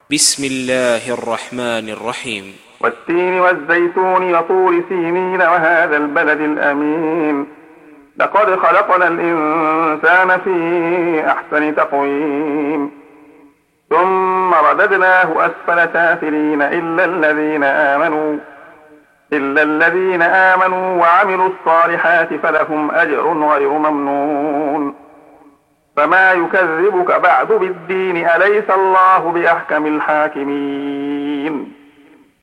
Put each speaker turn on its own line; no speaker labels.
بسم الله الرحمن الرحيم.
والتين والزيتون وطور سينين وهذا البلد الأمين لقد خلقنا الإنسان في أحسن تقويم ثم رددناه أسفل سافلين إلا الذين آمنوا وعملوا الصالحات فلهم أجر غير ممنون فما يكذبك بعد بالدين أليس الله بأحكم الحاكمين